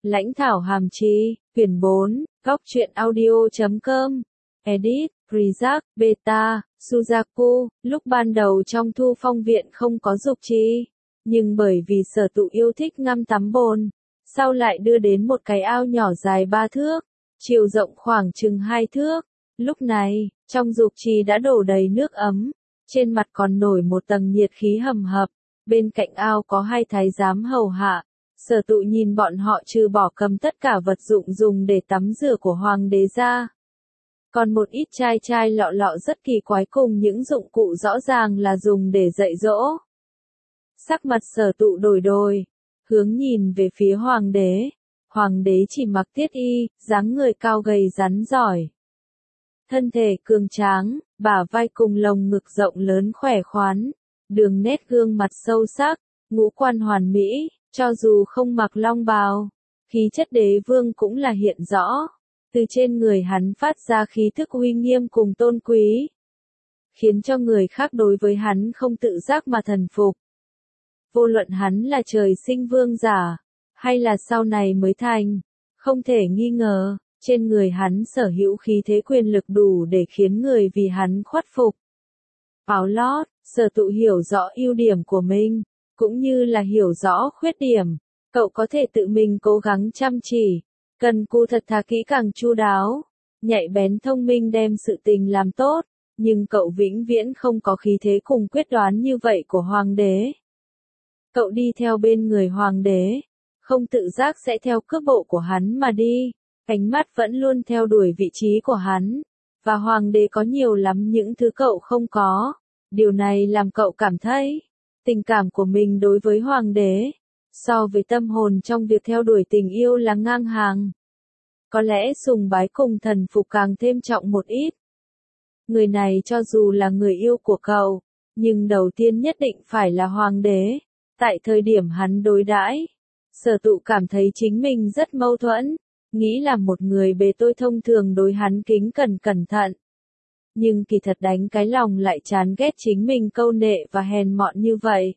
Lãnh thảo hàm chi, quyển 4, góc truyện audio.com, edit, Rizak, Beta, Suzaku, lúc ban đầu trong Thu Phong viện không có dục chi, nhưng bởi vì Sở Tụ yêu thích ngâm tắm bồn, sau lại đưa đến một cái ao nhỏ dài 3 thước, chiều rộng khoảng chừng 2 thước. Lúc này, trong dục chi đã đổ đầy nước ấm, trên mặt còn nổi một tầng nhiệt khí hầm hập, bên cạnh ao có 2 thái giám hầu hạ. Sở Tụ nhìn bọn họ trừ bỏ cầm tất cả vật dụng dùng để tắm rửa của hoàng đế ra. Còn một ít chai lọ lọ rất kỳ quái cùng những dụng cụ rõ ràng là dùng để dạy dỗ. Sắc mặt Sở Tụ đổi, hướng nhìn về phía hoàng đế. Hoàng đế chỉ mặc tiết y, dáng người cao gầy rắn giỏi. Thân thể cường tráng, bả vai cùng lồng ngực rộng lớn khỏe khoắn, đường nét gương mặt sâu sắc, ngũ quan hoàn mỹ. Cho dù không mặc long bào, khí chất đế vương cũng là hiện rõ. Từ trên người hắn phát ra khí thức uy nghiêm cùng tôn quý, khiến cho người khác đối với hắn không tự giác mà thần phục. Vô luận hắn là trời sinh vương giả, hay là sau này mới thành, không thể nghi ngờ, trên người hắn sở hữu khí thế quyền lực đủ để khiến người vì hắn khuất phục. Áo lót, Sở Tụ hiểu rõ ưu điểm của mình, cũng như là hiểu rõ khuyết điểm. Cậu có thể tự mình cố gắng chăm chỉ, cần cù thật thà kỹ càng chu đáo, nhạy bén thông minh đem sự tình làm tốt, nhưng cậu vĩnh viễn không có khí thế cùng quyết đoán như vậy của hoàng đế. Cậu đi theo bên người hoàng đế, không tự giác sẽ theo cước bộ của hắn mà đi, ánh mắt vẫn luôn theo đuổi vị trí của hắn, và hoàng đế có nhiều lắm những thứ cậu không có. Điều này làm cậu cảm thấy tình cảm của mình đối với hoàng đế, so với tâm hồn trong việc theo đuổi tình yêu là ngang hàng. Có lẽ sùng bái cùng thần phục càng thêm trọng một ít. Người này cho dù là người yêu của cậu, nhưng đầu tiên nhất định phải là hoàng đế. Tại thời điểm hắn đối đãi, Sở Tụ cảm thấy chính mình rất mâu thuẫn, nghĩ là một người bề tôi thông thường đối hắn kính cẩn thận. Nhưng kỳ thật đánh cái lòng lại chán ghét chính mình câu nệ và hèn mọn như vậy.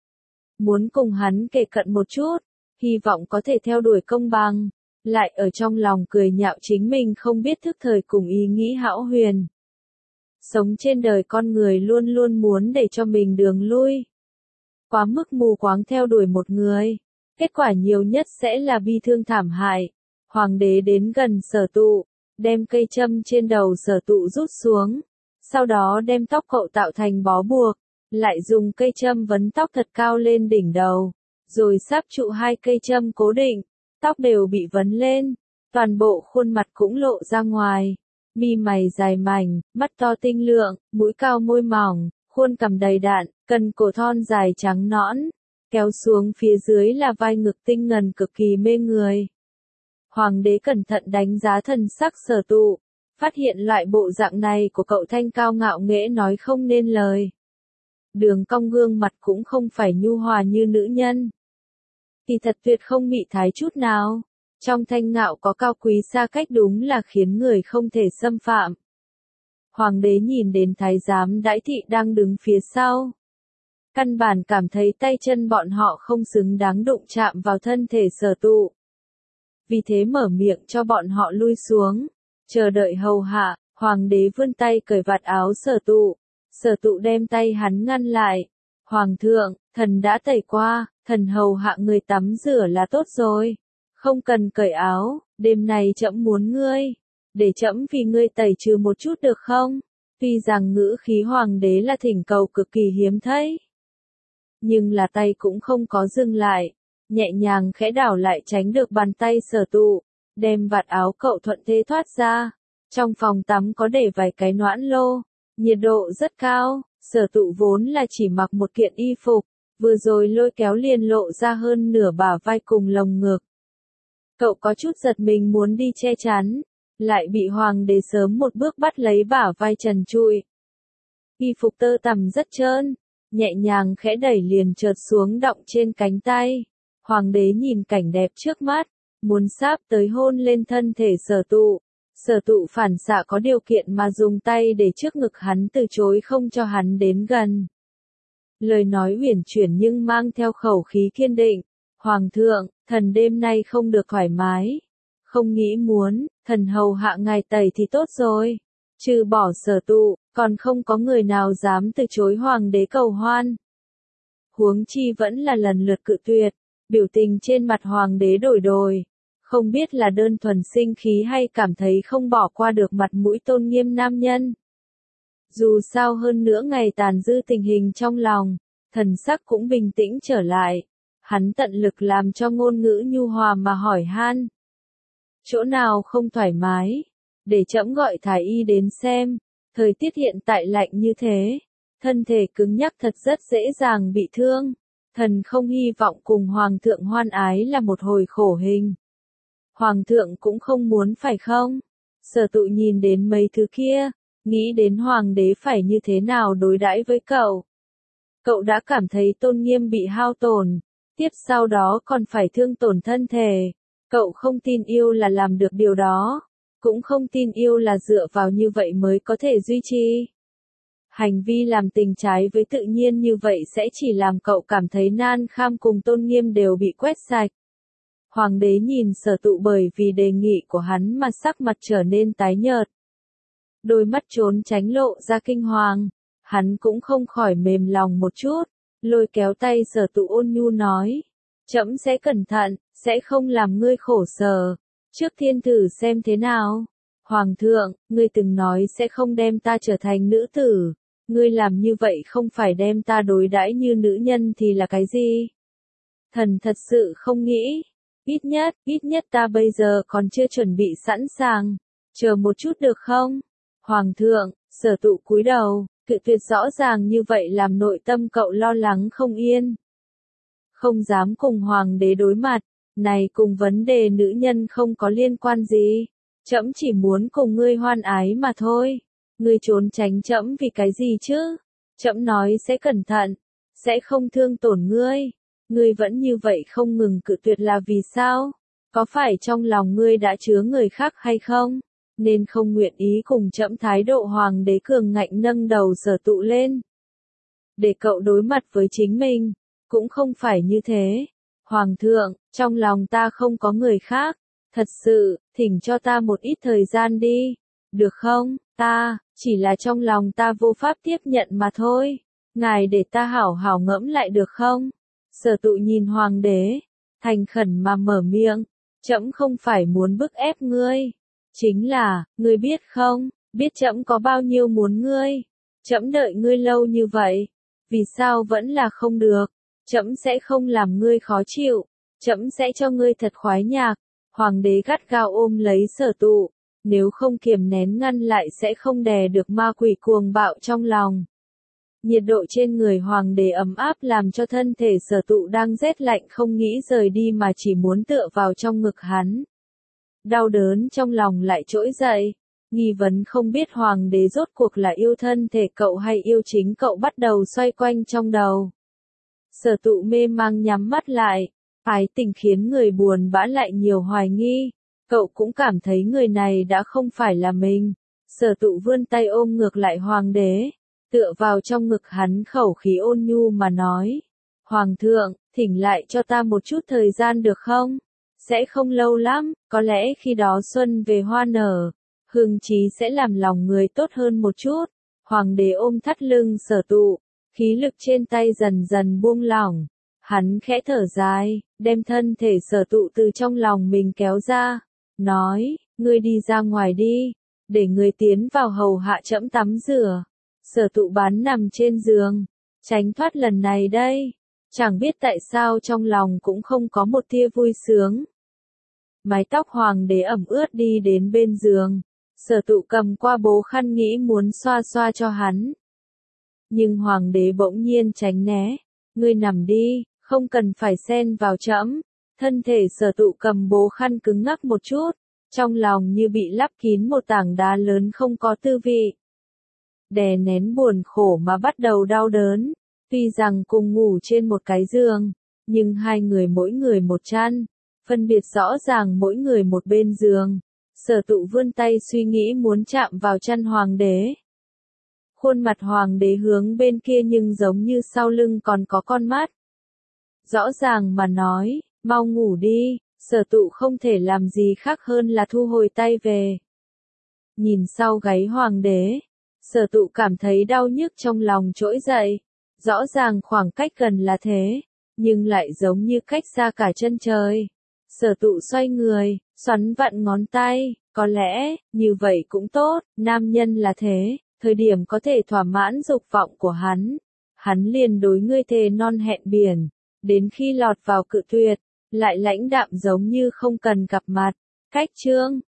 Muốn cùng hắn kề cận một chút, hy vọng có thể theo đuổi công bằng, lại ở trong lòng cười nhạo chính mình không biết thức thời cùng ý nghĩ hão huyền. Sống trên đời con người luôn luôn muốn để cho mình đường lui. Quá mức mù quáng theo đuổi một người, kết quả nhiều nhất sẽ là bi thương thảm hại. Hoàng đế đến gần Sở Tụ, đem cây châm trên đầu Sở Tụ rút xuống, sau đó đem tóc cậu tạo thành bó buộc, lại dùng cây châm vấn tóc thật cao lên đỉnh đầu, rồi sáp trụ 2 cây châm cố định, tóc đều bị vấn lên, toàn bộ khuôn mặt cũng lộ ra ngoài, mi mày dài mảnh, mắt to tinh lượng, mũi cao môi mỏng, khuôn cằm đầy đặn, cần cổ thon dài trắng nõn, kéo xuống phía dưới là vai ngực tinh ngần cực kỳ mê người. Hoàng đế cẩn thận đánh giá thần sắc Sở Tụ, phát hiện loại bộ dạng này của cậu thanh cao ngạo nghễ nói không nên lời. Đường cong gương mặt cũng không phải nhu hòa như nữ nhân. Thì thật tuyệt không mị thái chút nào. Trong thanh ngạo có cao quý xa cách đúng là khiến người không thể xâm phạm. Hoàng đế nhìn đến thái giám đãi thị đang đứng phía sau. Căn bản cảm thấy tay chân bọn họ không xứng đáng đụng chạm vào thân thể Sở Tụ. Vì thế mở miệng cho bọn họ lui xuống, chờ đợi hầu hạ. Hoàng đế vươn tay cởi vạt áo Sở Tụ. Sở Tụ đem tay hắn ngăn lại. Hoàng thượng, thần đã tẩy qua, thần hầu hạ người tắm rửa là tốt rồi. Không cần cởi áo, đêm này trẫm muốn ngươi. Để trẫm vì ngươi tẩy trừ một chút được không? Tuy rằng ngữ khí hoàng đế là thỉnh cầu cực kỳ hiếm thấy. Nhưng là tay cũng không có dừng lại. Nhẹ nhàng khẽ đảo lại tránh được bàn tay Sở Tụ. Đem vạt áo cậu thuận thế thoát ra. Trong phòng tắm có để vài cái noãn lô. Nhiệt độ rất cao, Sở Tụ vốn là chỉ mặc một kiện y phục, vừa rồi lôi kéo liền lộ ra hơn nửa bả vai cùng lồng ngực. Cậu có chút giật mình muốn đi che chắn, lại bị hoàng đế sớm một bước bắt lấy bả vai trần trụi. Y phục tơ tằm rất trơn, nhẹ nhàng khẽ đẩy liền trượt xuống đọng trên cánh tay. Hoàng đế nhìn cảnh đẹp trước mắt, muốn sáp tới hôn lên thân thể Sở Tụ. Sở Tụ phản xạ có điều kiện mà dùng tay để trước ngực hắn từ chối không cho hắn đến gần. Lời nói uyển chuyển nhưng mang theo khẩu khí kiên định. Hoàng thượng, Thần đêm nay không được thoải mái. Không nghĩ muốn, thần hầu hạ ngài tẩy thì tốt rồi. Trừ bỏ Sở Tụ, còn không có người nào dám từ chối hoàng đế cầu hoan. Huống chi vẫn là lần lượt cự tuyệt, biểu tình trên mặt hoàng đế đổi đổi. Không biết là đơn thuần sinh khí hay cảm thấy không bỏ qua được mặt mũi tôn nghiêm nam nhân. Dù sao hơn nữa ngày tàn dư tình hình trong lòng, thần sắc cũng bình tĩnh trở lại. Hắn tận lực làm cho ngôn ngữ nhu hòa mà hỏi han. Chỗ nào không thoải mái? Để trẫm gọi thái y đến xem. Thời tiết hiện tại lạnh như thế, thân thể cứng nhắc thật rất dễ dàng bị thương. Thần không hy vọng cùng hoàng thượng hoan ái là một hồi khổ hình. Hoàng thượng cũng không muốn phải không? Sở Tụ nhìn đến mấy thứ kia, nghĩ đến hoàng đế phải như thế nào đối đãi với cậu. Cậu đã cảm thấy tôn nghiêm bị hao tổn, tiếp sau đó còn phải thương tổn thân thể. Cậu không tin yêu là làm được điều đó, cũng không tin yêu là dựa vào như vậy mới có thể duy trì. Hành vi làm tình trái với tự nhiên như vậy sẽ chỉ làm cậu cảm thấy nan kham cùng tôn nghiêm đều bị quét sạch. Hoàng đế nhìn Sở Tụ bởi vì đề nghị của hắn mà sắc mặt trở nên tái nhợt. Đôi mắt trốn tránh lộ ra kinh hoàng, hắn cũng không khỏi mềm lòng một chút, lôi kéo tay Sở Tụ ôn nhu nói. Trẫm sẽ cẩn thận, sẽ không làm ngươi khổ sở. Trước thiên thử xem thế nào. Hoàng thượng, ngươi từng nói sẽ không đem ta trở thành nữ tử. Ngươi làm như vậy không phải đem ta đối đãi như nữ nhân thì là cái gì? Thần thật sự không nghĩ. Ít nhất ta bây giờ còn chưa chuẩn bị sẵn sàng. Chờ một chút được không? Hoàng thượng, Sở Tụ cúi đầu, cự tuyệt rõ ràng như vậy làm nội tâm cậu lo lắng không yên. Không dám cùng hoàng đế đối mặt, này cùng vấn đề nữ nhân không có liên quan gì. Trẫm chỉ muốn cùng ngươi hoan ái mà thôi. Ngươi trốn tránh trẫm vì cái gì chứ? Trẫm nói sẽ cẩn thận, sẽ không thương tổn ngươi. Ngươi vẫn như vậy không ngừng cự tuyệt là vì sao? Có phải trong lòng ngươi đã chứa người khác hay không? Nên không nguyện ý cùng trẫm. Thái độ hoàng đế cường ngạnh nâng đầu Sở Tụ lên. Để cậu đối mặt với chính mình, cũng không phải như thế. Hoàng thượng, trong lòng ta không có người khác. Thật sự, thỉnh cho ta một ít thời gian đi. Được không? Chỉ là trong lòng ta vô pháp tiếp nhận mà thôi. Ngài để ta hảo hảo ngẫm lại được không? Sở Tụ nhìn hoàng đế, thành khẩn mà mở miệng. Trẫm không phải muốn bức ép ngươi. Chính là, ngươi biết không, biết trẫm có bao nhiêu muốn ngươi. Trẫm đợi ngươi lâu như vậy. Vì sao vẫn là không được? Trẫm sẽ không làm ngươi khó chịu. Trẫm sẽ cho ngươi thật khoái nhạc. Hoàng đế gắt gao ôm lấy Sở Tụ. Nếu không kiềm nén ngăn lại sẽ không đè được ma quỷ cuồng bạo trong lòng. Nhiệt độ trên người hoàng đế ấm áp làm cho thân thể Sở Tụ đang rét lạnh không nghĩ rời đi mà chỉ muốn tựa vào trong ngực hắn. Đau đớn trong lòng lại trỗi dậy. Nghi vấn không biết hoàng đế rốt cuộc là yêu thân thể cậu hay yêu chính cậu bắt đầu xoay quanh trong đầu. Sở Tụ mê mang nhắm mắt lại. Ái tình khiến người buồn bã lại nhiều hoài nghi. Cậu cũng cảm thấy người này đã không phải là mình. Sở Tụ vươn tay ôm ngược lại hoàng đế. Tựa vào trong ngực hắn khẩu khí ôn nhu mà nói. Hoàng thượng, thỉnh lại cho ta một chút thời gian được không? Sẽ không lâu lắm, có lẽ khi đó xuân về hoa nở. Hương trí sẽ làm lòng người tốt hơn một chút. Hoàng đế ôm thắt lưng Sở Tụ. Khí lực trên tay dần dần buông lỏng. Hắn khẽ thở dài, đem thân thể Sở Tụ từ trong lòng mình kéo ra. Nói, ngươi đi ra ngoài đi. Để ngươi tiến vào hầu hạ trẫm tắm rửa. Sở Tụ bán nằm trên giường. Tránh thoát lần này đây. Chẳng biết tại sao trong lòng cũng không có một tia vui sướng. Mái tóc hoàng đế ẩm ướt đi đến bên giường. Sở Tụ cầm qua bố khăn nghĩ muốn xoa xoa cho hắn. Nhưng hoàng đế bỗng nhiên tránh né. Ngươi nằm đi, không cần phải xen vào trẫm. Thân thể Sở Tụ cầm bố khăn cứng ngắc một chút. Trong lòng như bị lắp kín một tảng đá lớn không có tư vị. Đè nén buồn khổ mà bắt đầu đau đớn. Tuy rằng cùng ngủ trên một cái giường, nhưng hai người mỗi người một chăn, phân biệt rõ ràng mỗi người một bên giường. Sở Tụ vươn tay suy nghĩ muốn chạm vào chăn hoàng đế. Khuôn mặt hoàng đế hướng bên kia nhưng giống như sau lưng còn có con mắt. Rõ ràng mà nói, mau ngủ đi, Sở Tụ không thể làm gì khác hơn là thu hồi tay về. Nhìn sau gáy hoàng đế, Sở Tụ cảm thấy đau nhức trong lòng trỗi dậy. Rõ ràng khoảng cách gần là thế, nhưng lại giống như cách xa cả chân trời. Sở Tụ xoay người, xoắn vặn ngón tay, có lẽ, như vậy cũng tốt, nam nhân là thế, thời điểm có thể thỏa mãn dục vọng của hắn liền đối ngươi thề non hẹn biển, đến khi lọt vào cự tuyệt, lại lãnh đạm giống như không cần gặp mặt. Cách chương